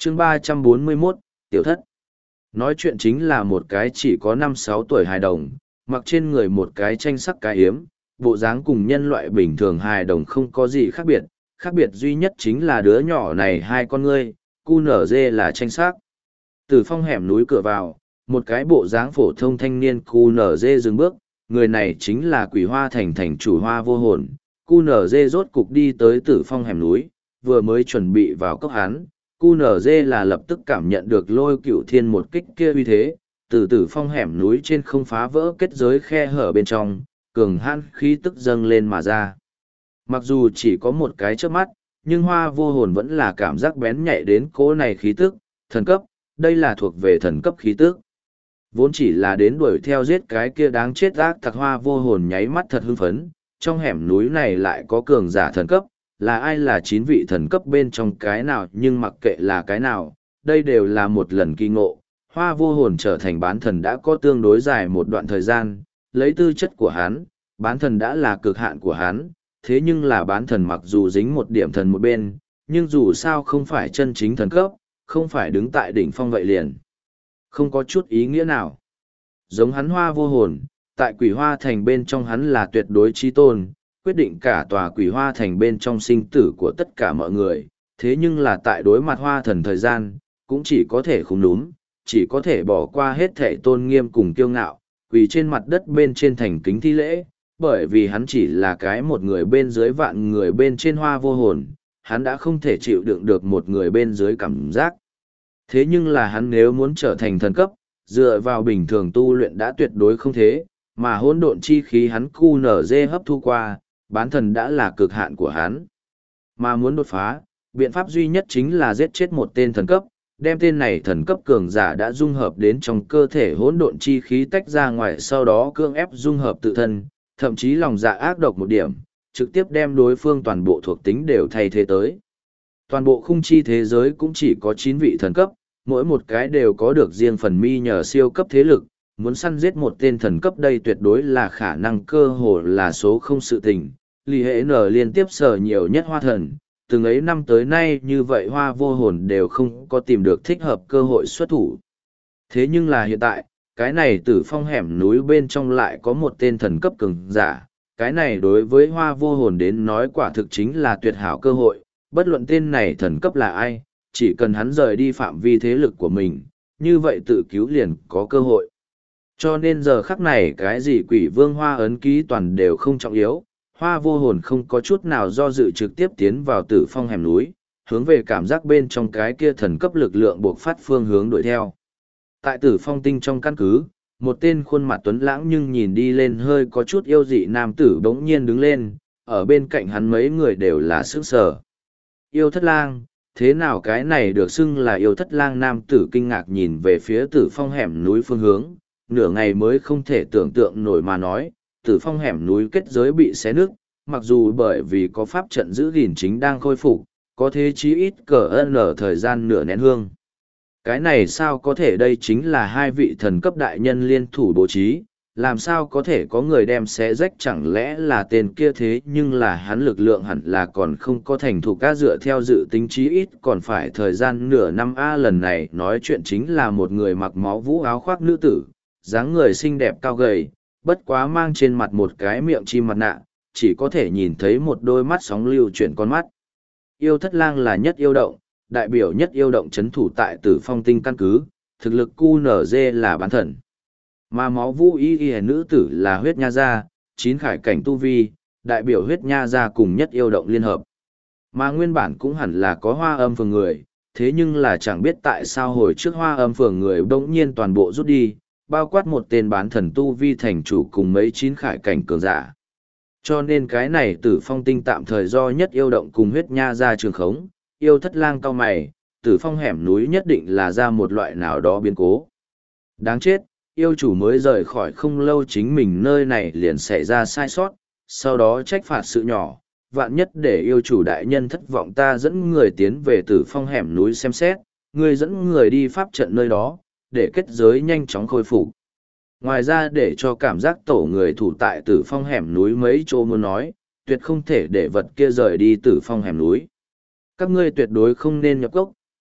chương 341, tiểu thất. Nói chuyện chính là một cái chỉ có 5-6 tuổi hài đồng, mặc trên người một cái tranh sắc cái yếm, bộ dáng cùng nhân loại bình thường hài đồng không có gì khác biệt duy nhất chính là đứa nhỏ này hai con ngươi, cu nở dê là tranh sắc. Từ phong hẻm núi cửa vào, một cái bộ dáng phổ thông thanh niên cu nở dê dừng bước, người này chính là Quỷ Hoa Thành thành chủ Hoa Vô Hồn. Cu nở dê rốt cục đi tới Tử Phong hẻm núi, vừa mới chuẩn bị vào cốc hắn, cu nở dê là lập tức cảm nhận được Lôi Cửu Thiên một kích kia uy thế, từ Tử Phong hẻm núi trên không phá vỡ kết giới khe hở bên trong, cường hãn khí tức dâng lên mà ra. Mặc dù chỉ có một cái chớp mắt, nhưng Hoa Vô Hồn vẫn là cảm giác bén nhạy đến cỗ này khí tức, thần cấp, đây là thuộc về thần cấp khí tức. Vốn chỉ là đến đuổi theo giết cái kia đáng chết ác tặc, Hoa Vô Hồn nháy mắt thật hưng phấn, trong hẻm núi này lại có cường giả thần cấp, là ai là 9 vị thần cấp bên trong cái nào, nhưng mặc kệ là cái nào, đây đều là một lần kỳ ngộ. Hoa Vô Hồn trở thành bán thần đã có tương đối dài một đoạn thời gian, lấy tư chất của hắn, bán thần đã là cực hạn của hắn, thế nhưng là bán thần mặc dù dính một điểm thần một bên, nhưng dù sao không phải chân chính thần cấp, không phải đứng tại đỉnh phong vậy liền. Không có chút ý nghĩa nào. Giống hắn Hoa Vô Hồn, tại Quỷ Hoa Thành bên trong hắn là tuyệt đối chí tôn, quyết định cả tòa Quỷ Hoa Thành bên trong sinh tử của tất cả mọi người, thế nhưng là tại đối mặt Hoa Thần thời gian, cũng chỉ có thể không đúng, chỉ có thể bỏ qua hết thể tôn nghiêm cùng kiêu ngạo, quỳ trên mặt đất bên trên thành kính thi lễ, bởi vì hắn chỉ là cái một người bên dưới vạn người bên trên Hoa Vô Hồn, hắn đã không thể chịu đựng được một người bên dưới cảm giác. Thế nhưng là hắn nếu muốn trở thành thần cấp, dựa vào bình thường tu luyện đã tuyệt đối không thế, mà hỗn độn chi khí hắn cu nở dê hấp thu qua, bán thần đã là cực hạn của hắn. Mà muốn đột phá, biện pháp duy nhất chính là giết chết một tên thần cấp, đem tên này thần cấp cường giả đã dung hợp đến trong cơ thể hỗn độn chi khí tách ra ngoài, sau đó cưỡng ép dung hợp tự thân, thậm chí lòng dạ ác độc một điểm, trực tiếp đem đối phương toàn bộ thuộc tính đều thay thế tới. Toàn bộ khung chi thế giới cũng chỉ có 9 vị thần cấp, mỗi một cái đều có được riêng phần mi nhờ siêu cấp thế lực, muốn săn giết một tên thần cấp đây tuyệt đối là khả năng cơ hồ là số không sự tình. Lý hệ nở liên tiếp sở nhiều nhất Hoa Thần, từng ấy năm tới nay như vậy Hoa Vô Hồn đều không có tìm được thích hợp cơ hội xuất thủ. Thế nhưng là hiện tại, cái này Tử Phong hẻm núi bên trong lại có một tên thần cấp cường giả, cái này đối với Hoa Vô Hồn đến nói quả thực chính là tuyệt hảo cơ hội, bất luận tên này thần cấp là ai, chỉ cần hắn rời đi phạm vi thế lực của mình, như vậy tự cứu liền có cơ hội. Cho nên giờ khắc này cái gì Quỷ Vương Hoa ấn ký toàn đều không trọng yếu, Hoa Vô Hồn không có chút nào do dự trực tiếp tiến vào Tử Phong hẻm núi, hướng về cảm giác bên trong cái kia thần cấp lực lượng buộc phát phương hướng đuổi theo. Tại Tử Phong tinh trong căn cứ, một tên khuôn mặt tuấn lãng nhưng nhìn đi lên hơi có chút yêu dị nam tử bỗng nhiên đứng lên, ở bên cạnh hắn mấy người đều là sững sờ. Yêu Thất Lang, thế nào cái này được xưng là Yêu Thất Lang? Nam tử kinh ngạc nhìn về phía Tử Phong hẻm núi phương hướng, nửa ngày mới không thể tưởng tượng nổi mà nói, Tử Phong hẻm núi kết giới bị xé nứt, mặc dù bởi vì có pháp trận giữ gìn chính đang khôi phục, có thế chí ít cỡ ở thời gian nửa nén hương. Cái này sao có thể? Đây chính là hai vị thần cấp đại nhân liên thủ bố trí, làm sao có thể có người đem xé rách? Chẳng lẽ là tên kia? Thế nhưng là hắn lực lượng hẳn là còn không có thành thủ ca, dựa theo dự tính chí ít còn phải thời gian nửa năm a. Lần này nói chuyện chính là một người mặc máu vũ áo khoác nữ tử, dáng người xinh đẹp cao gầy, bất quá mang trên mặt một cái miệng chim mặt nạ, chỉ có thể nhìn thấy một đôi mắt sóng lưu chuyển con mắt. Yêu Thất Lang là nhất yêu động, đại biểu nhất yêu động chấn thủ tại Tử Phong tinh căn cứ, thực lực QNZ là bán thần. Mà máu vũ y nữ tử là huyết nha gia, 9 khải cảnh tu vi, đại biểu huyết nha gia cùng nhất yêu động liên hợp. Mà nguyên bản cũng hẳn là có Hoa Âm phường người, thế nhưng là chẳng biết tại sao hồi trước Hoa Âm phường người bỗng nhiên toàn bộ rút đi, bao quát một tên bán thần tu vi thành chủ cùng mấy 9 khải cảnh cường giả. Cho nên cái này Tử Phong tinh tạm thời do nhất yêu động cùng huyết nha gia trường khống. Yêu Thất Lang cao mày, Tử Phong hẻm núi nhất định là ra một loại nào đó biến cố. Đáng chết, yêu chủ mới rời khỏi không lâu chính mình nơi này liền xảy ra sai sót, sau đó trách phạt sự nhỏ, vạn nhất để yêu chủ đại nhân thất vọng ta dẫn người tiến về Tử Phong hẻm núi xem xét, người dẫn người đi pháp trận nơi đó, để kết giới nhanh chóng khôi phục. Ngoài ra để cho cảm giác tổ người thủ tại Tử Phong hẻm núi mấy chỗ muốn nói, tuyệt không thể để vật kia rời đi Tử Phong hẻm núi. Các ngươi tuyệt đối không nên nhập cốc,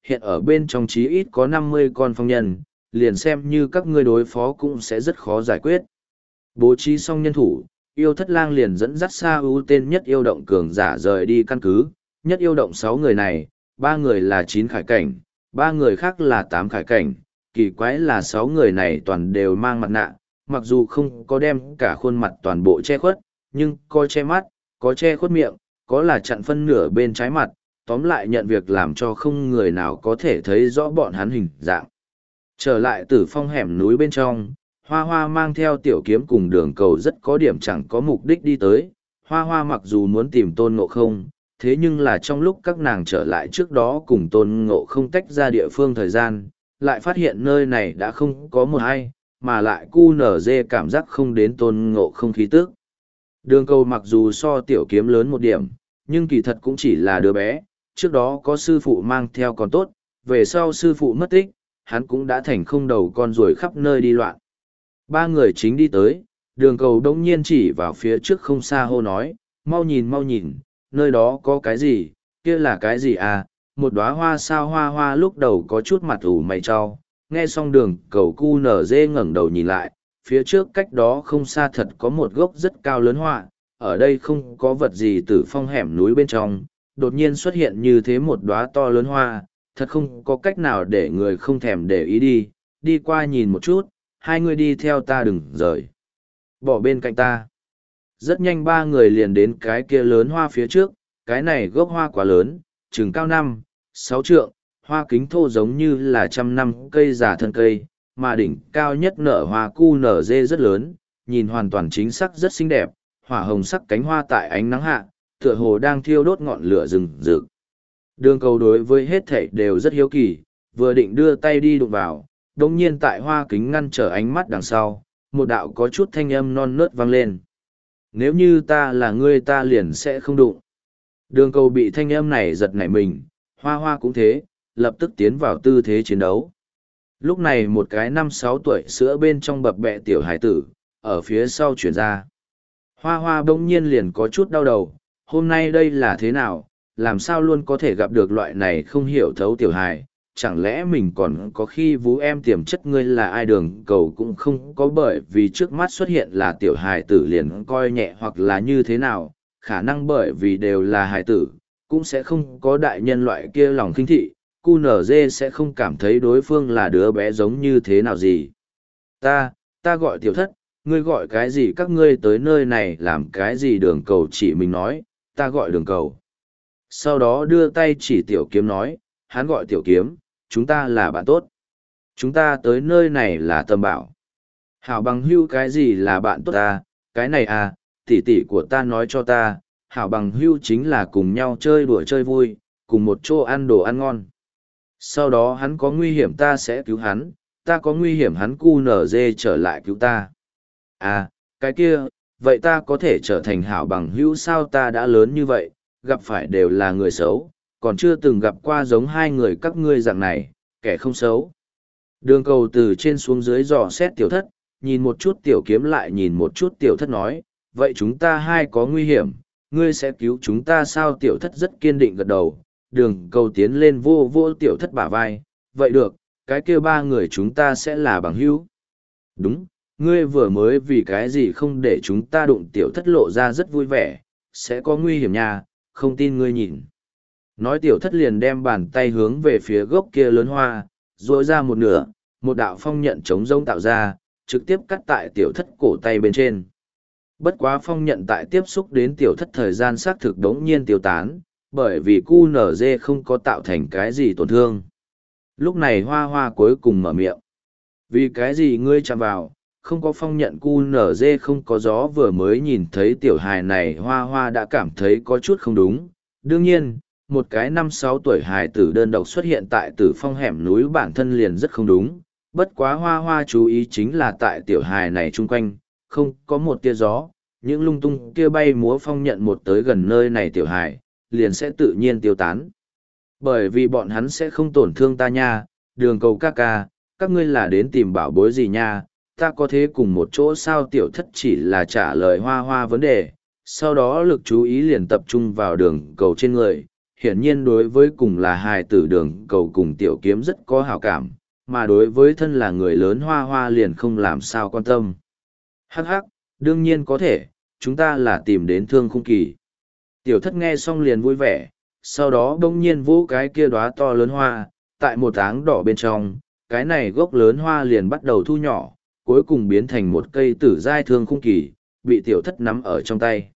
hiện ở bên trong chí ít có 50 con phong nhân, liền xem như các ngươi đối phó cũng sẽ rất khó giải quyết. Bố trí xong nhân thủ, yêu thất lang liền dẫn dắt Sa ưu tên nhất yêu động cường giả rời đi căn cứ, nhất yêu động 6 người này, 3 người là 9 khải cảnh, 3 người khác là 8 khải cảnh, kỳ quái là 6 người này toàn đều mang mặt nạ, mặc dù không có đem cả khuôn mặt toàn bộ che khuất, nhưng có che mắt, có che khuất miệng, có là chặn phân nửa bên trái mặt, tóm lại nhận việc làm cho không người nào có thể thấy rõ bọn hắn hình dạng. Trở lại Tử Phong hẻm núi bên trong, Hoa Hoa mang theo tiểu kiếm cùng đường cầu rất có điểm chẳng có mục đích đi tới. Hoa Hoa mặc dù muốn tìm Tôn Ngộ Không, thế nhưng là trong lúc các nàng trở lại trước đó cùng Tôn Ngộ Không tách ra địa phương thời gian, lại phát hiện nơi này đã không có một ai, mà lại cu nở dê cảm giác không đến Tôn Ngộ Không khí tức. Đường cầu mặc dù so tiểu kiếm lớn một điểm, nhưng kỳ thật cũng chỉ là đứa bé, trước đó có sư phụ mang theo còn tốt, về sau sư phụ mất tích, hắn cũng đã thành không đầu con ruồi khắp nơi đi loạn. Ba người chính đi tới, đường cầu đông nhiên chỉ vào phía trước không xa hô nói, mau nhìn, nơi đó có cái gì, kia là cái gì à, một đóa hoa sao. Hoa Hoa lúc đầu có chút mặt ủ mày cho, nghe xong đường cầu cu nở dê ngẩng đầu nhìn lại, phía trước cách đó không xa thật có một gốc rất cao lớn hoa, ở đây không có vật gì Tử Phong hẻm núi bên trong, đột nhiên xuất hiện như thế một đóa to lớn hoa, thật không có cách nào để người không thèm để ý đi qua nhìn một chút, hai người đi theo ta đừng rời. Bỏ bên cạnh ta. Rất nhanh ba người liền đến cái kia lớn hoa phía trước, cái này gốc hoa quá lớn, chừng cao 5-6 trượng, hoa kính thô giống như là 100 năm cây già thân cây, mà đỉnh cao nhất nở hoa cu nở dê rất lớn, nhìn hoàn toàn chính xác rất xinh đẹp, hỏa hồng sắc cánh hoa tại ánh nắng hạ, tựa hồ đang thiêu đốt ngọn lửa rừng rực. Đường cầu đối với hết thảy đều rất hiếu kỳ, vừa định đưa tay đi đụng vào, đồng nhiên tại hoa kính ngăn trở ánh mắt đằng sau, một đạo có chút thanh âm non nớt vang lên. Nếu như ta là ngươi ta liền sẽ không đụng. Đường cầu bị thanh âm này giật nảy mình, Hoa Hoa cũng thế, lập tức tiến vào tư thế chiến đấu. Lúc này một cái 5-6 tuổi sữa bên trong bập bẹ tiểu hải tử, ở phía sau chuyển ra. Hoa Hoa bỗng nhiên liền có chút đau đầu, hôm nay đây là thế nào, làm sao luôn có thể gặp được loại này không hiểu thấu tiểu hài, chẳng lẽ mình còn có khi vú em tiềm chất ngươi là ai. Đường cầu cũng không có bởi vì trước mắt xuất hiện là tiểu hài tử liền coi nhẹ hoặc là như thế nào, khả năng bởi vì đều là hài tử, cũng sẽ không có đại nhân loại kia lòng khinh thị, cu nở dê sẽ không cảm thấy đối phương là đứa bé giống như thế nào gì. Ta gọi tiểu thất, ngươi gọi cái gì, các ngươi tới nơi này làm cái gì. Đường cầu chỉ mình nói, ta gọi đường cầu. Sau đó đưa tay chỉ tiểu kiếm nói, hắn gọi tiểu kiếm, chúng ta là bạn tốt. Chúng ta tới nơi này là Tâm Bảo. Hảo bằng hữu cái gì là bạn tốt ta, cái này à, tỷ tỷ của ta nói cho ta, hảo bằng hữu chính là cùng nhau chơi đùa chơi vui, cùng một chỗ ăn đồ ăn ngon. Sau đó hắn có nguy hiểm ta sẽ cứu hắn, ta có nguy hiểm hắn cu nở dê trở lại cứu ta. À, cái kia, vậy ta có thể trở thành hảo bằng hữu sao, ta đã lớn như vậy, gặp phải đều là người xấu, còn chưa từng gặp qua giống hai người các ngươi dạng này, kẻ không xấu. Đường cầu từ trên xuống dưới dò xét tiểu thất, nhìn một chút tiểu kiếm lại nhìn một chút tiểu thất nói, vậy chúng ta hai có nguy hiểm, ngươi sẽ cứu chúng ta sao. Tiểu thất rất kiên định gật đầu, đường cầu tiến lên vô vô tiểu thất bả vai, vậy được, cái kia ba người chúng ta sẽ là bằng hữu. Đúng, ngươi vừa mới vì cái gì không để chúng ta đụng. Tiểu thất lộ ra rất vui vẻ, sẽ có nguy hiểm nha, không tin ngươi nhìn. Nói tiểu thất liền đem bàn tay hướng về phía gốc kia lớn hoa, rồi ra một nửa, một đạo phong nhận chống rông tạo ra, trực tiếp cắt tại tiểu thất cổ tay bên trên. Bất quá phong nhận tại tiếp xúc đến tiểu thất thời gian xác thực đống nhiên tiêu tán, bởi vì QNZ không có tạo thành cái gì tổn thương. Lúc này Hoa Hoa cuối cùng mở miệng. Vì cái gì ngươi chạm vào, không có phong nhận QNZ không có gió. Vừa mới nhìn thấy tiểu hài này Hoa Hoa đã cảm thấy có chút không đúng. Đương nhiên, một cái 5-6 tuổi hài tử đơn độc xuất hiện tại Tử Phong hẻm núi bản thân liền rất không đúng. Bất quá Hoa Hoa chú ý chính là tại tiểu hài này chung quanh, không có một tia gió, những lung tung kia bay múa phong nhận một tới gần nơi này tiểu hài, liền sẽ tự nhiên tiêu tán. Bởi vì bọn hắn sẽ không tổn thương ta nha. Đường cầu ca ca, các ngươi là đến tìm bảo bối gì nha, ta có thế cùng một chỗ sao. Tiểu thất chỉ là trả lời Hoa Hoa vấn đề, sau đó lực chú ý liền tập trung vào đường cầu trên người, hiển nhiên đối với cùng là hài tử đường cầu cùng tiểu kiếm rất có hảo cảm, mà đối với thân là người lớn hoa hoa liền không làm sao quan tâm. Hắc hắc, đương nhiên có thể, chúng ta là tìm đến Thương Khung Kỳ. Tiểu thất nghe xong liền vui vẻ, sau đó đông nhiên vỗ cái kia đóa to lớn hoa, tại một áng đỏ bên trong, cái này gốc lớn hoa liền bắt đầu thu nhỏ, cuối cùng biến thành một cây tử giai Thương Khung Kỳ, bị tiểu thất nắm ở trong tay.